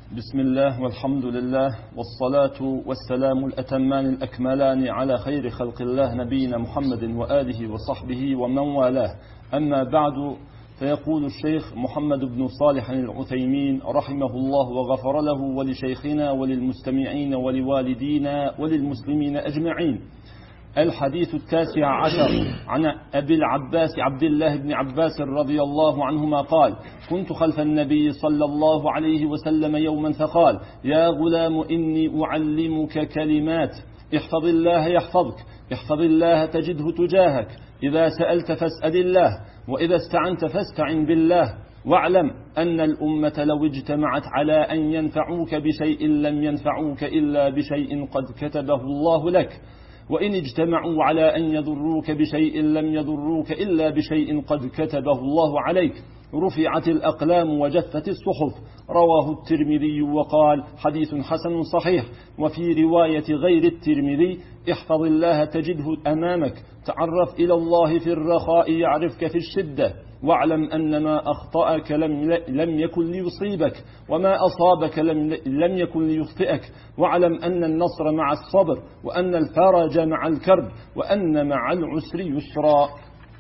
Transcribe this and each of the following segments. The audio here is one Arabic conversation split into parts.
بسم الله والحمد لله والصلاة والسلام الأتمان الأكملان على خير خلق الله نبينا محمد وآله وصحبه ومن والاه. أما بعد، فيقول الشيخ محمد بن صالح العثيمين رحمه الله وغفر له ولشيخنا وللمستمعين ولوالدينا وللمسلمين أجمعين. الحديث 19 عن أبي العباس عبد الله بن عباس رضي الله عنهما قال: كنت خلف النبي صلى الله عليه وسلم يوما فقال: يا غلام إني أعلمك كلمات، احفظ الله يحفظك، احفظ الله تجده تجاهك، إذا سألت فاسأل الله، وإذا استعنت فاستعن بالله، واعلم أن الأمة لو اجتمعت على أن ينفعوك بشيء لم ينفعوك إلا بشيء قد كتبه الله لك، وإن اجتمعوا على أن يضروك بشيء لم يضروك إلا بشيء قد كتبه الله عليك. رفعت الأقلام وجفت الصحف. رواه الترمذي وقال: حديث حسن صحيح. وفي رواية غير الترمذي: احفظ الله تجده أمامك، تعرف إلى الله في الرخاء يعرفك في الشدة، واعلم أن ما أخطأك لم يكن ليصيبك، وما أصابك لم يكن ليخطئك، واعلم أن النصر مع الصبر، وأن الفرج مع الكرب، وأن مع العسر يسرا.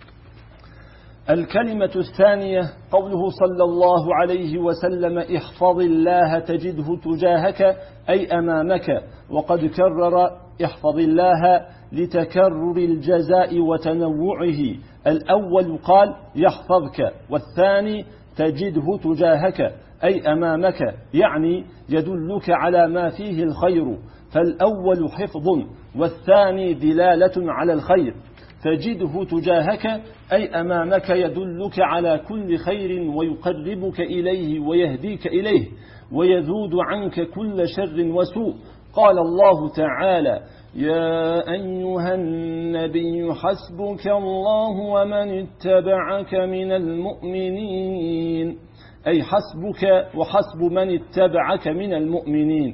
الكلمة الثانية قوله صلى الله عليه وسلم: احفظ الله تجده تجاهك، أي أمامك. وقد كرر احفظ الله لتكرر الجزاء وتنوعه. الأول قال يحفظك، والثاني تجده تجاهك أي أمامك، يعني يدلك على ما فيه الخير، فالأول حفظ والثاني دلالة على الخير. تجده تجاهك أي أمامك، يدلك على كل خير ويقربك إليه ويهديك إليه ويذود عنك كل شر وسوء. قال الله تعالى: يا أيها النبي حسبك الله ومن اتبعك من المؤمنين، أي حسبك وحسب من اتبعك من المؤمنين.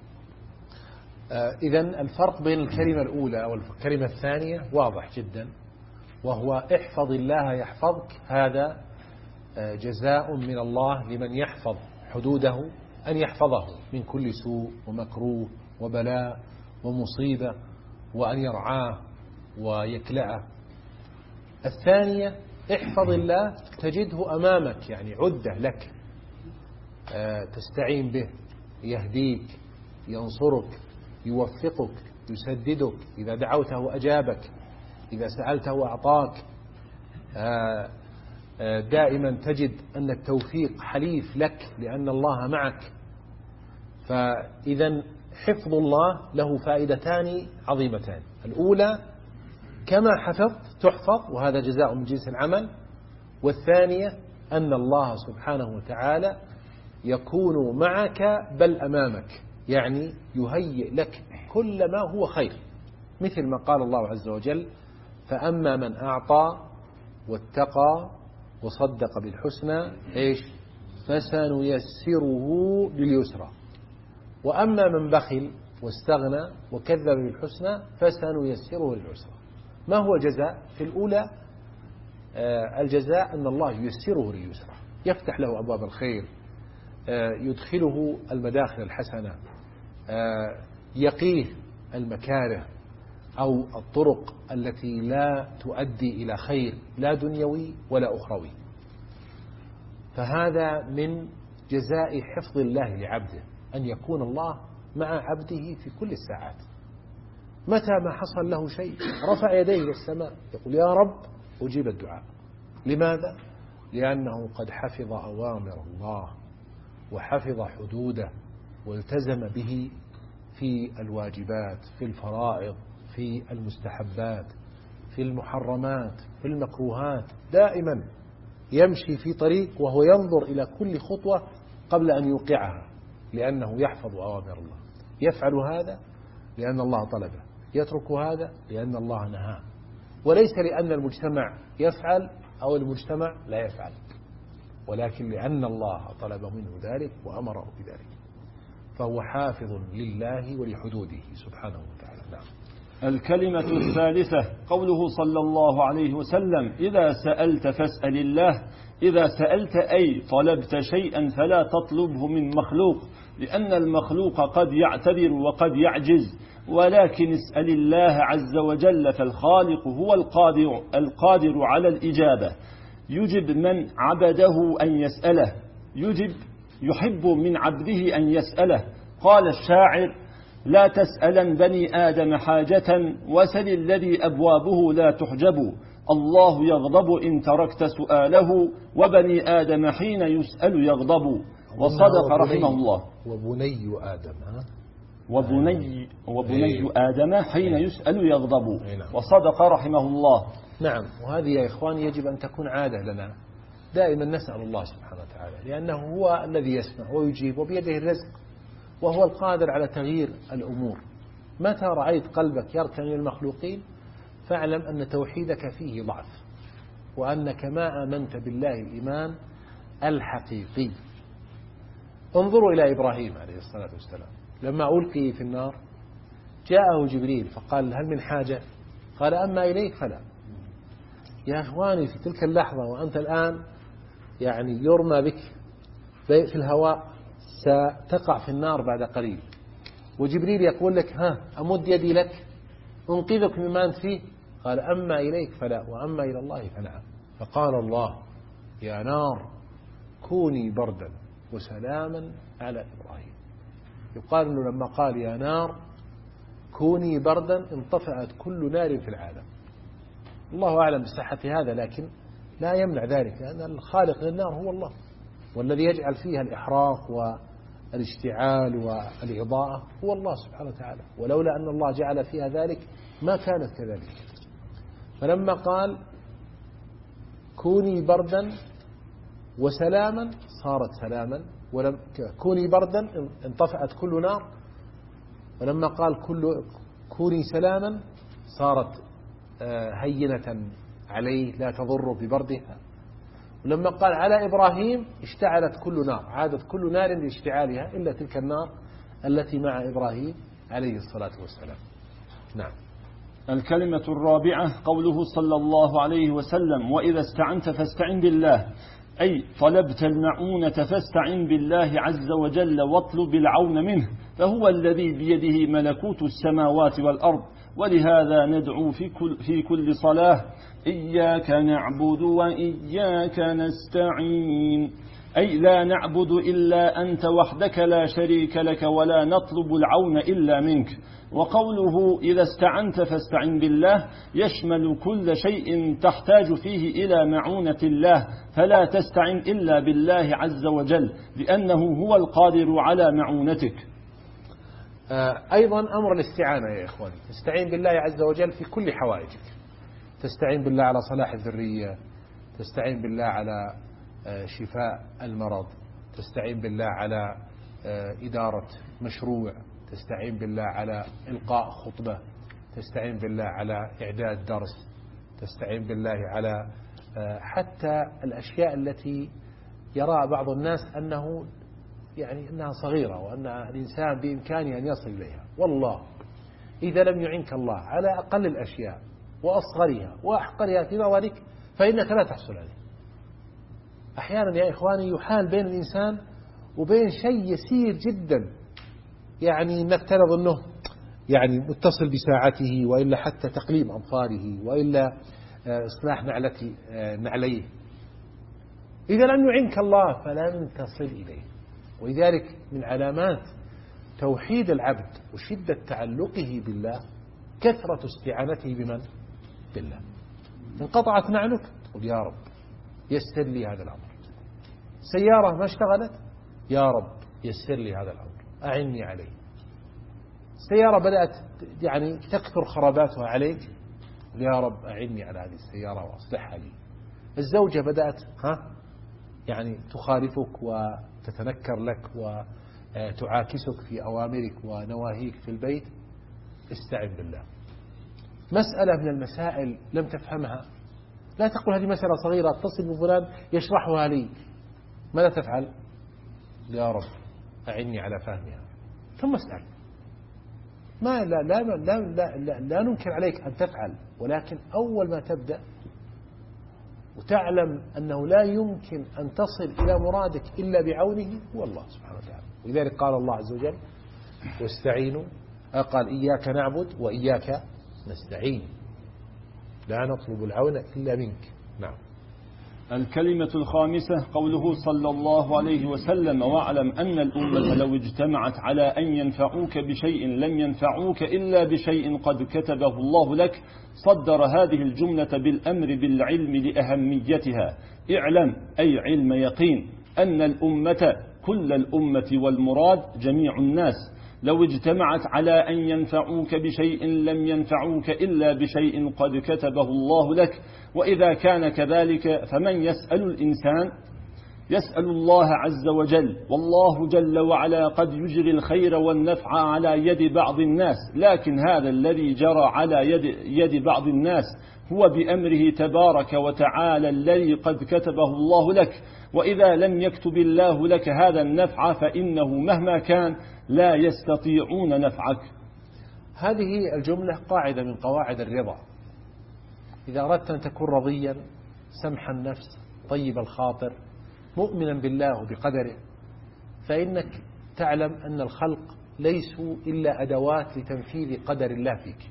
إذن الفرق بين الكلمة الأولى والكلمة الثانية واضح جدا، وهو احفظ الله يحفظك. هذا جزاء من الله لمن يحفظ حدوده، أن يحفظه من كل سوء ومكروه وبلاء ومصيبة، وأن يرعاه ويكلأه. الثانية احفظ الله تجده أمامك، يعني عده لك، تستعين به، يهديك، ينصرك، يوفقك، يسددك، إذا دعوته أجابك، إذا سألته أعطاك. دائما تجد أن التوفيق حليف لك لأن الله معك. فإذا حفظ الله له فائدتان عظيمتان: الأولى كما حفظت تحفظ، وهذا جزاء من جنس العمل، والثانية أن الله سبحانه وتعالى يكون معك بل أمامك، يعني يهيئ لك كل ما هو خير، مثل ما قال الله عز وجل: فأما من أعطى واتقى وصدق بالحسنى فسنيسره لليسرى، وأما من بخل واستغنى وكذب بالحسنى فسنيسره للعسرى. ما هو الجزاء؟ في الأولى الجزاء أن الله ييسره لليسرى، يفتح له أبواب الخير، يدخله المداخل الحسنة، يقيه المكاره أو الطرق التي لا تؤدي إلى خير لا دنيوي ولا أخروي. فهذا من جزاء حفظ الله لعبده، أن يكون الله مع عبده في كل الساعات. متى ما حصل له شيء رفع يديه إلى السماء يقول: يا رب أجيب الدعاء. لماذا؟ لأنه قد حفظ أوامر الله وحفظ حدوده والتزم به في الواجبات، في الفرائض، في المستحبات، في المحرمات، في المكروهات. دائما يمشي في طريق وهو ينظر إلى كل خطوة قبل أن يوقعها، لأنه يحفظ أوامر الله. يفعل هذا لأن الله طلبه، يترك هذا لأن الله نهاه، وليس لأن المجتمع يفعل أو المجتمع لا يفعل، ولكن لأن الله طلب منه ذلك وأمره بذلك. فهو حافظ لله ولحدوده سبحانه وتعالى. نعم. الكلمة الثالثة قوله صلى الله عليه وسلم: إذا سألت فاسأل الله. إذا سألت أي طلبت شيئا فلا تطلبه من مخلوق، لأن المخلوق قد يعتبر وقد يعجز، ولكن اسأل الله عز وجل، فالخالق هو القادر على الإجابة. يجب من عبده أن يسأله، يحب من عبده أن يسأله. قال الشاعر: لا تسألن بني آدم حاجة، وسل الذي أبوابه لا تحجب. الله يغضب إن تركت سؤاله، وبني آدم حين يسأل يغضب. وصدق رحمه الله. وبني آدم وبني آدم حين يسأل يغضب. وصدق رحمه الله. نعم. وهذه يا إخواني يجب أن تكون عادة لنا، دائما نسأل الله سبحانه وتعالى، لأنه هو الذي يسمع ويجيب وبيده الرزق، وهو القادر على تغيير الأمور. متى رأيت قلبك يركن للمخلوقين فاعلم أن توحيدك فيه ضعف، وأنك ما آمنت بالله الإيمان الحقيقي. انظروا إلى إبراهيم عليه الصلاة والسلام لما ألقي في النار جاءه جبريل فقال: هل من حاجة؟ قال: أما إليك فلا. يا إخواني، في تلك اللحظة وأنت الآن يعني يرمى بك في الهواء، ستقع في النار بعد قليل، وجبريل يقول لك: ها أمد يدي لك أنقذك مما أنت فيه؟ قال: أما إليك فلا، وأما إلى الله فنعم. فقال الله: يا نار كوني بردا وسلاما على إبراهيم. يقال أنه لما قال يا نار كوني بردا انطفأت كل نار في العالم. الله أعلم بصحة هذا، لكن لا يمنع ذلك، لأن الخالق للنار هو الله، والذي يجعل فيها الإحراق والاشتعال والإضاءة هو الله سبحانه وتعالى، ولولا أن الله جعل فيها ذلك ما كانت كذلك. فلما قال كوني بردا وسلاما صارت سلاما، ولم كوني بردا انطفأت كل نار، ولما قال كوني سلاما صارت هينة عليه لا تضر ببردها، ولما قال على إبراهيم اشتعلت كل نار، عادت كل نار لاشتعالها إلا تلك النار التي مع إبراهيم عليه الصلاة والسلام. نعم. الكلمة الرابعة قوله صلى الله عليه وسلم: وإذا استعنت فاستعن بالله، أي طلبت المعونة فاستعن بالله عز وجل واطلب العون منه، فهو الذي بيده ملكوت السماوات والأرض. ولهذا ندعو في كل صلاة: إياك نعبد وإياك نستعين، أي لا نعبد إلا أنت وحدك لا شريك لك، ولا نطلب العون إلا منك. وقوله إذا استعنت فاستعن بالله يشمل كل شيء تحتاج فيه إلى معونة الله، فلا تستعن إلا بالله عز وجل، لأنه هو القادر على معونتك. أيضا أمر الاستعانة يا إخواني، تستعين بالله عز وجل في كل حوائجك، تستعين بالله على صلاح الذرية، تستعين بالله على شفاء المرض، تستعين بالله على إدارة مشروع، تستعين بالله على إلقاء خطبة، تستعين بالله على إعداد درس، تستعين بالله على حتى الأشياء التي يرى بعض الناس أنها صغيرة وأن الإنسان بإمكانه أن يصل إليها. والله إذا لم يعنك الله على أقل الأشياء وأصغرها وأحقرها في نظرك فإنك لا تحصل عليه. أحيانا يا إخواني يحال بين الإنسان وبين شيء يسير جدا، يعني نفترض أنه يعني متصل بساعته، وإلا حتى تقليم أظفاره، وإلا إصلاح نعليه. إذا لم يعنك الله فلن تصل إليه. ولذلك من علامات توحيد العبد وشدة تعلقه بالله كثرة استعانته بمن؟ بالله. انقطعت نعلك تقول يا رب يسر لي هذا الأمر. سيارة ما اشتغلت، يا رب يسر لي هذا الأمر، أعني عليه. السيارة بدأت يعني تكثر خراباتها عليك، يا رب أعني على هذه السيارة وأصلحها لي. الزوجة بدأت يعني تخالفك وتتنكر لك وتعاكسك في أوامرك ونواهيك في البيت، استعن بالله. مسألة من المسائل لم تفهمها، لا تقول هذه مسألة صغيرة، اتصل بفلان يشرحها لي. ماذا تفعل؟ يا رب أعني على فهمها، ثم اسأل. ما لا ننكر عليك أن تفعل، ولكن أول ما تبدأ وتعلم أنه لا يمكن أن تصل إلى مرادك إلا بعونه هو الله سبحانه وتعالى. ولذلك قال الله عز وجل واستعينوا، قال إياك نعبد وإياك نستعين، لا نطلب العون إلا منك. نعم. الكلمة الخامسة قوله صلى الله عليه وسلم: واعلم أن الأمة لو اجتمعت على أن ينفعوك بشيء لم ينفعوك إلا بشيء قد كتبه الله لك. صدر هذه الجملة بالأمر بالعلم لأهميتها. اعلم أي علم يقين أن الأمة كل الأمة والمراد جميع الناس لو اجتمعت على أن ينفعوك بشيء لم ينفعوك إلا بشيء قد كتبه الله لك. وإذا كان كذلك فمن يسأل الإنسان؟ يسأل الله عز وجل، والله جل وعلا قد يجري الخير والنفع على يد بعض الناس، لكن هذا الذي جرى على يد بعض الناس هو بأمره تبارك وتعالى الذي قد كتبه الله لك. وإذا لم يكتب الله لك هذا النفع فإنه مهما كان لا يستطيعون نفعك. هذه الجملة قاعدة من قواعد الرضا. إذا أردت أن تكون رضيا سمح النفس طيب الخاطر مؤمنا بالله وبقدره، فإنك تعلم أن الخلق ليسوا إلا أدوات لتنفيذ قدر الله فيك.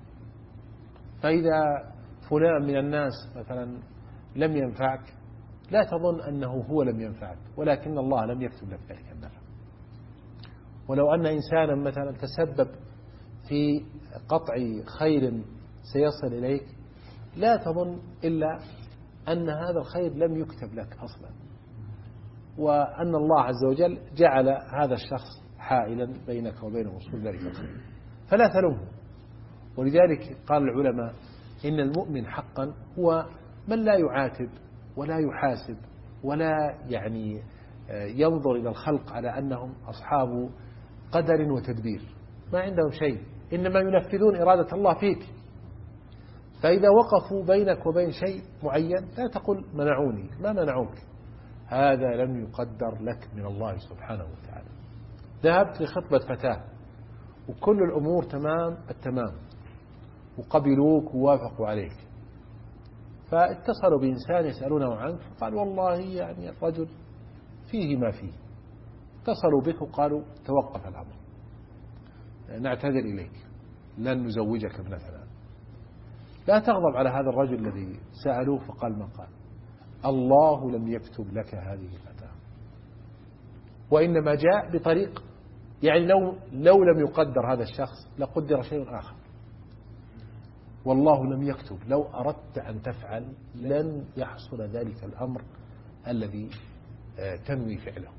فإذا فلان من الناس مثلا لم ينفعك لا تظن أنه هو لم ينفعك، ولكن الله لم يكتب لك ذلك النفع. ولو أن إنسانا مثلا تسبب في قطع خير سيصل إليك لا تظن إلا أن هذا الخير لم يكتب لك أصلا، وأن الله عز وجل جعل هذا الشخص حائلا بينك وبين وصول ذلك الخير، فلا تلومه. ولذلك قال العلماء إن المؤمن حقا هو من لا يعاتب ولا يحاسب ولا ينظر إلى الخلق على أنهم أصحاب قدر وتدبير، ما عندهم شيء، إنما ينفذون إرادة الله فيك. فإذا وقفوا بينك وبين شيء معين لا تقل منعوني، ما منعوك، هذا لم يقدر لك من الله سبحانه وتعالى. ذهبت لخطبة فتاة وكل الأمور تمام التمام وقبلوك ووافقوا عليك، فاتصلوا بإنسان يسألونه عنك فقال والله الرجل فيه ما فيه. اتصلوا بك وقالوا توقف الأمر، نعتذر إليك، لن نزوجك ابنة فلان. لا تغضب على هذا الرجل الذي سألوه فقال ما قال، الله لم يكتب لك هذه الفتاة، وإنما جاء بطريق لو لم يقدر هذا الشخص لقدر شيء آخر. والله لم يكتب، لو أردت أن تفعل لن يحصل ذلك الأمر الذي تنوي فعله.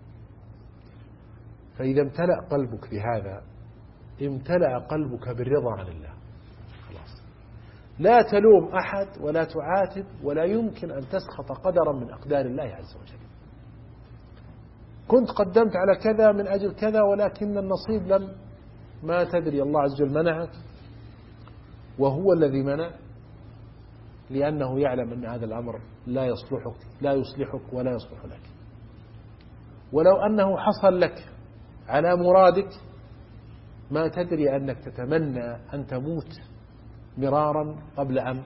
فإذا امتلأ قلبك بهذا امتلأ قلبك بالرضا عن الله، خلاص. لا تلوم أحد ولا تعاتب، ولا يمكن أن تسخط قدرا من أقدار الله عز وجل. كنت قدمت على كذا من أجل كذا ولكن النصيب ما تدري، الله عز وجل منعك، وهو الذي منع لأنه يعلم أن هذا الأمر لا يصلحك ولا يصلح لك. ولو أنه حصل لك على مرادك ما تدري أنك تتمنى أن تموت مرارا قبل أن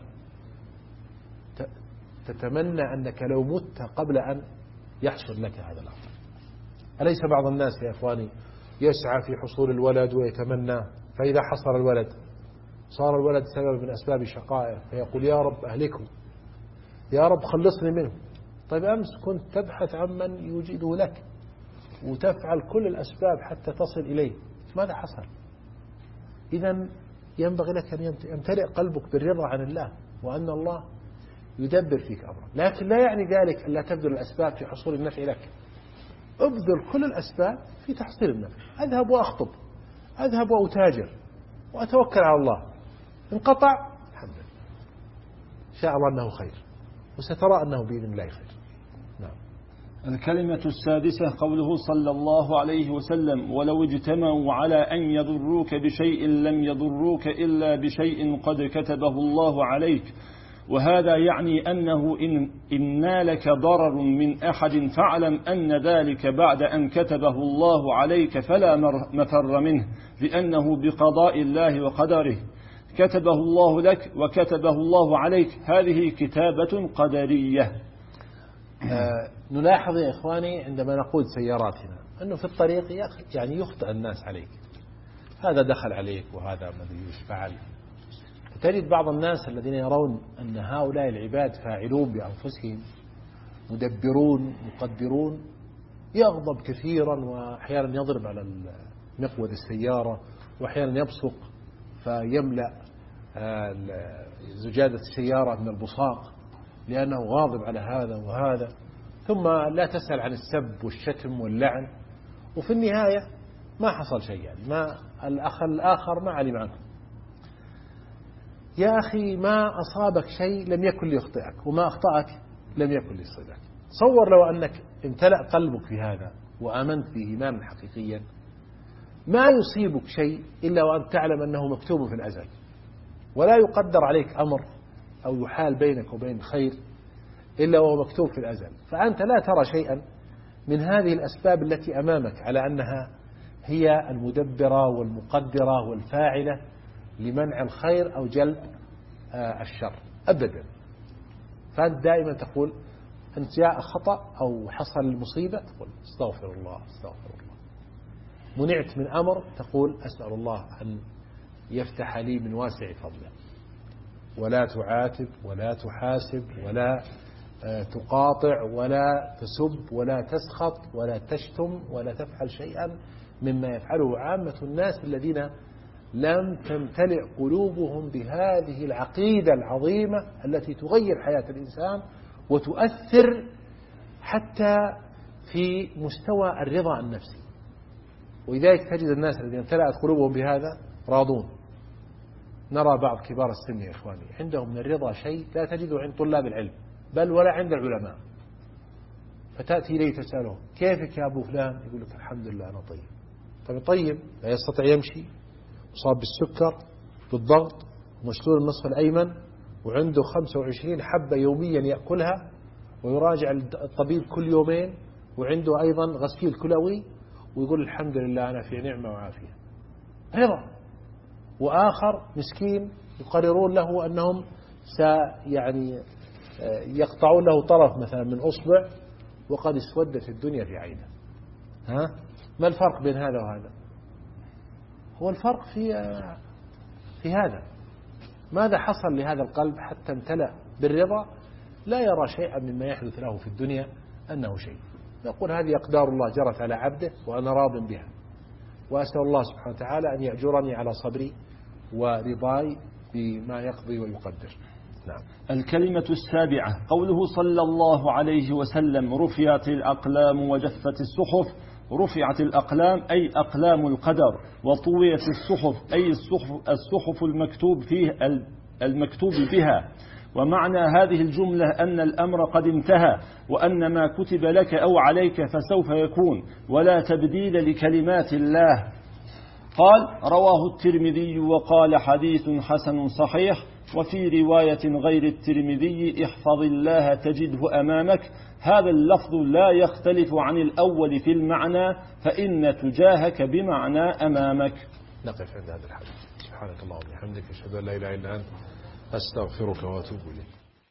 تتمنى أنك لو مت قبل أن يحصل لك هذا الأمر. أليس بعض الناس يا إخواني يسعى في حصول الولد ويتمنى، فإذا حصل الولد صار الولد سبب من أسباب شقائه فيقول يا رب أهلكه، يا رب خلصني منه. طيب أمس كنت تبحث عن من يوجده لك وتفعل كل الأسباب حتى تصل إليه، ماذا حصل؟ إذن ينبغي لك أن يمتلئ قلبك بالرضا عن الله وأن الله يدبر فيك أمرك، لكن لا يعني ذلك أن لا تبذل الأسباب في حصول النفع لك. ابذل كل الأسباب في تحصيل النفع. أذهب وأخطب، أذهب وأتاجر وأتوكل على الله، انقطع الحمد لله، شاء الله أنه خير، وسترى أنه بإذن الله خير. نعم. الكلمة السادسة قوله صلى الله عليه وسلم: ولو اجتمعوا على أن يضروك بشيء لم يضروك إلا بشيء قد كتبه الله عليك. وهذا يعني أنه إن نالك ضرر من أحد فاعلم أن ذلك بعد أن كتبه الله عليك فلا مفر منه، لأنه بقضاء الله وقدره، كتبه الله لك وكتبه الله عليك، هذه كتابة قدرية. نلاحظ يا إخواني عندما نقود سياراتنا أنه في الطريق يعني يخطئ الناس عليك، هذا دخل عليك وهذا ما فعل. تجد بعض الناس الذين يرون أن هؤلاء العباد فاعلون بأنفسهم مدبرون مقدرون يغضب كثيرا، وأحيانا يضرب على مقود السيارة، وأحيانا يبصق فيملأ زجاجة السيارة من البصاق لأنه غاضب على هذا وهذا، ثم لا تسأل عن السب والشتم واللعن، وفي النهاية ما حصل شيء، يعني ما الآخر ما علم عنه. يا أخي ما أصابك شيء لم يكن ليخطئك، وما أخطأك لم يكن ليصيبك. تصور لو أنك امتلأ قلبك بهذا وآمنت به إيمانا حقيقيا، ما يصيبك شيء إلا وأن تعلم أنه مكتوب في الأزل، ولا يقدر عليك أمر أو يحال بينك وبين الخير إلا وهو مكتوب في الأزل. فأنت لا ترى شيئا من هذه الأسباب التي أمامك على أنها هي المدبرة والمقدرة والفاعلة لمنع الخير أو جلب الشر أبدا. فأنت دائما تقول أنت جاء خطأ أو حصل المصيبة تقول استغفر الله استغفر الله، منعت من أمر تقول أسأل الله أن يفتح لي من واسع فضله، ولا تعاتب ولا تحاسب ولا تقاطع ولا تسب ولا تسخط ولا تشتم ولا تفعل شيئا مما يفعله عامة الناس الذين لم تمتلئ قلوبهم بهذه العقيدة العظيمة التي تغير حياة الإنسان وتؤثر حتى في مستوى الرضا النفسي. ولذلك تجد الناس الذين امتلأت قلوبهم بهذا راضون. نرى بعض كبار السن يا إخواني عندهم من الرضا شيء لا تجده عند طلاب العلم بل ولا عند العلماء، فتأتي إليه تسأله كيفك يا أبو فلان؟ يقول لك الحمد لله أنا طيب. طيب لا يستطيع يمشي، مصاب بالسكر بالضغط ومشلول النصف الأيمن وعنده 25 حبة يوميا يأكلها ويراجع الطبيب كل يومين وعنده أيضا غسيل كلوي ويقول الحمد لله أنا في نعمة وعافية، رضا. وآخر مسكين يقررون له أنهم يعني يقطعون له طرف مثلا من أصبع وقد اسودت الدنيا في عينه. ما الفرق بين هذا وهذا؟ هو الفرق في هذا، ماذا حصل لهذا القلب حتى امتلأ بالرضا لا يرى شيئا مما يحدث له في الدنيا أنه شيء، يقول هذه أقدار الله جرت على عبده وأنا راض بها، وأسأل الله سبحانه وتعالى أن يأجرني على صبري ورضاي بما يقضي ويقدر. نعم. الكلمة السابعة قوله صلى الله عليه وسلم رفعت الأقلام وجفت الصحف. رفعت الأقلام أي أقلام القدر، وطويت الصحف أي الصحف المكتوب بها. ومعنى هذه الجملة أن الأمر قد انتهى، وأن ما كتب لك أو عليك فسوف يكون، ولا تبديل لكلمات الله. قال رواه الترمذي وقال حديث حسن صحيح. وفي رواية غير الترمذي احفظ الله تجده أمامك. هذا اللفظ لا يختلف عن الأول في المعنى، فإن تجاهك بمعنى أمامك. نقف عند هذا الحديث. سبحانك اللهم وبحمدك أشهد أن لا إله إلا أنت أستغفرك وأتوب إليك.